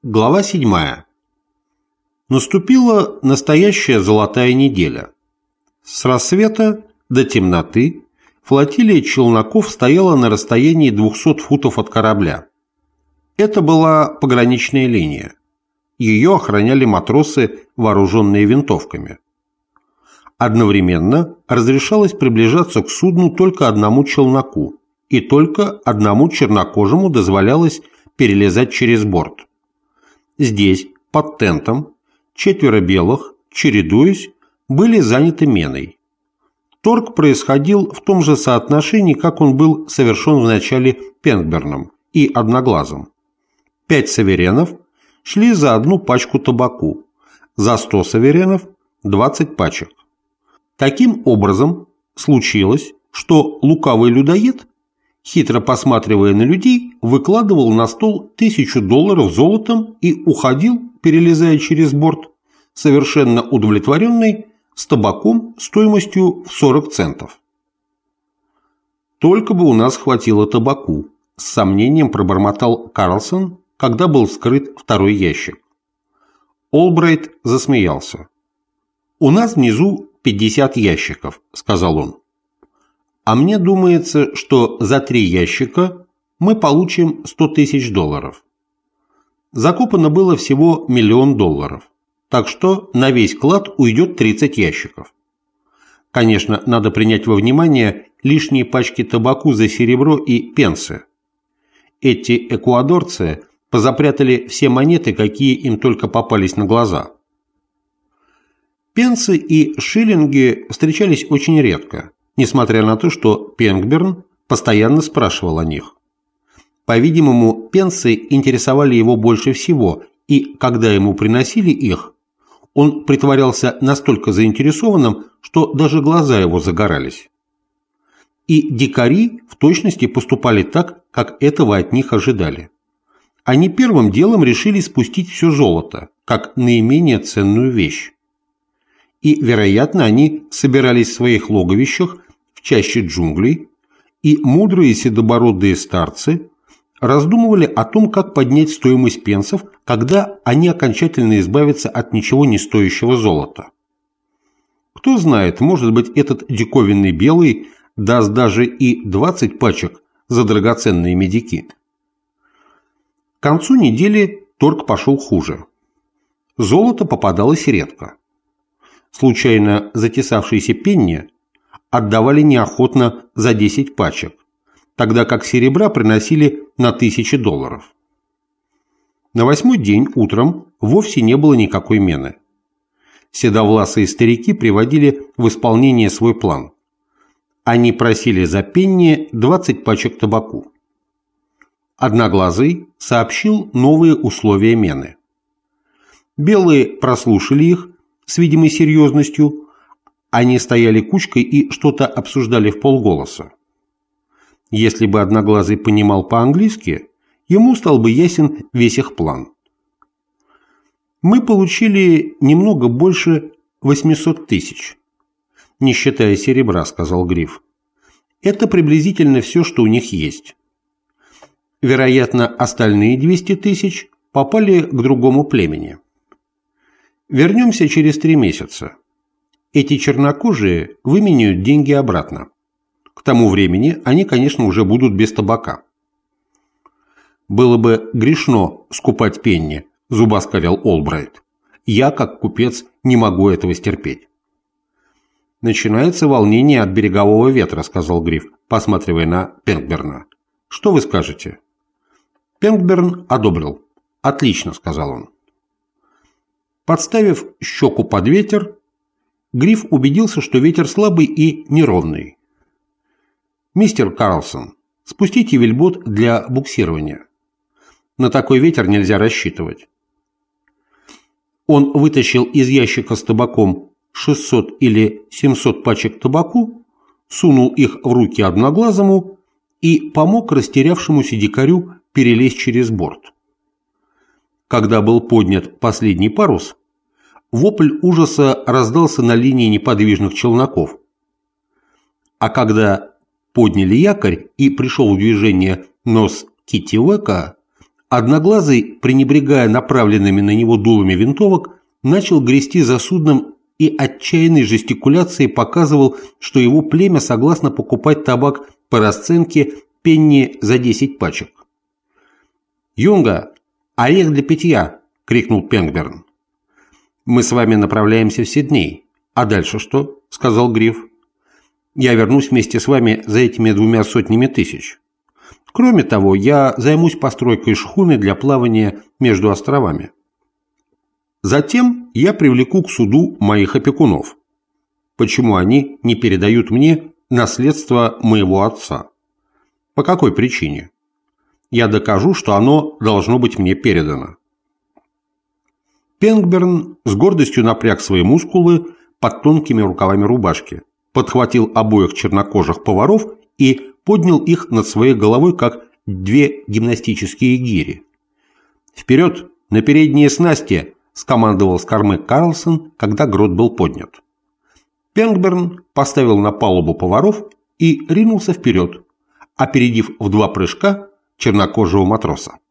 Глава 7. Наступила настоящая золотая неделя. С рассвета до темноты флотилия челноков стояла на расстоянии 200 футов от корабля. Это была пограничная линия. Ее охраняли матросы, вооруженные винтовками. Одновременно разрешалось приближаться к судну только одному челноку, и только одному чернокожему дозволялось перелезать через борт. Здесь, под тентом, 4 белых, чередуясь, были заняты меной. Торг происходил в том же соотношении, как он был совершен в начале Пенгберном и Одноглазым. 5 саверенов шли за одну пачку табаку, за 100 саверенов – 20 пачек. Таким образом, случилось, что лукавый людоед, хитро посматривая на людей, выкладывал на стол $1000 золотом и уходил, перелезая через борт, совершенно удовлетворенный, с табаком стоимостью в 40 центов. «Только бы у нас хватило табаку», – с сомнением пробормотал Карлсон, когда был вскрыт второй ящик. Олбрайт засмеялся. «У нас внизу 50 ящиков», – сказал он. «А мне думается, что за 3 ящика мы получим $100 000. Закопано было всего $1 000 000, так что на весь клад уйдет 30 ящиков. Конечно, надо принять во внимание лишние пачки табаку за серебро и пенсы. Эти эквадорцы позапрятали все монеты, какие им только попались на глаза. Пенсы и шиллинги встречались очень редко, несмотря на то, что Пенгберн постоянно спрашивал о них. По-видимому, пенсы интересовали его больше всего, и когда ему приносили их, он притворялся настолько заинтересованным, что даже глаза его загорались. И дикари в точности поступали так, как этого от них ожидали. Они первым делом решили спустить все золото, как наименее ценную вещь. И, вероятно, они собирались в своих логовищах в чаще джунглей, и мудрые седобородые старцы раздумывали о том, как поднять стоимость пенсов, когда они окончательно избавятся от ничего не стоящего золота. Кто знает, может быть, этот диковинный белый даст даже и 20 пачек за драгоценные медики. К концу недели торг пошел хуже. Золото попадалось редко. Случайно затесавшиеся пенни отдавали неохотно за 10 пачек, тогда как серебра приносили на $1000. На 8-й день утром вовсе не было никакой мены. Седовласые старики приводили в исполнение свой план. Они просили за пенни 20 пачек табаку. Одноглазый сообщил новые условия мены. Белые прослушали их с видимой серьезностью. Они стояли кучкой и что-то обсуждали вполголоса. Если бы Одноглазый понимал по-английски, ему стал бы ясен весь их план. «Мы получили немного больше 800 000, не считая серебра», – сказал Гриф. «Это приблизительно все, что у них есть. Вероятно, остальные 200 000 попали к другому племени. Вернемся через 3 месяца. Эти чернокожие выменяют деньги обратно. К тому времени они, конечно, уже будут без табака». «Было бы грешно скупать пенни», – зубоскалил Олбрайт. «Я, как купец, не могу этого стерпеть». «Начинается волнение от берегового ветра», – сказал Гриф, посматривая на Пенгберна. «Что вы скажете?» Пенгберн одобрил. «Отлично», – сказал он. Подставив щеку под ветер, Гриф убедился, что ветер слабый и неровный. «Мистер Карлсон, спустите вельбот для буксирования. На такой ветер нельзя рассчитывать». Он вытащил из ящика с табаком 600 или 700 пачек табаку, сунул их в руки Одноглазому и помог растерявшемуся дикарю перелезть через борт. Когда был поднят последний парус, вопль ужаса раздался на линии неподвижных челноков. А когда подняли якорь и пришел в движение нос Китивека, Одноглазый, пренебрегая направленными на него дулами винтовок, начал грести за судном и отчаянной жестикуляцией показывал, что его племя согласно покупать табак по расценке пенни за 10 пачек. «Юнга, орех для питья!» — крикнул Пенгберн. «Мы с вами направляемся в Сидней. А дальше что?» — сказал Гриф. «Я вернусь вместе с вами за этими 200 000. Кроме того, я займусь постройкой шхуны для плавания между островами. Затем я привлеку к суду моих опекунов. Почему они не передают мне наследство моего отца? По какой причине? Я докажу, что оно должно быть мне передано». Пенгберн с гордостью напряг свои мускулы под тонкими рукавами рубашки, подхватил обоих чернокожих поваров и поднял их над своей головой, как 2 гимнастические гири. «Вперед, на передние снасти!» – скомандовал с кормы Карлсон, когда грот был поднят. Пенгберн поставил на палубу поваров и ринулся вперед, опередив в 2 прыжка чернокожего матроса.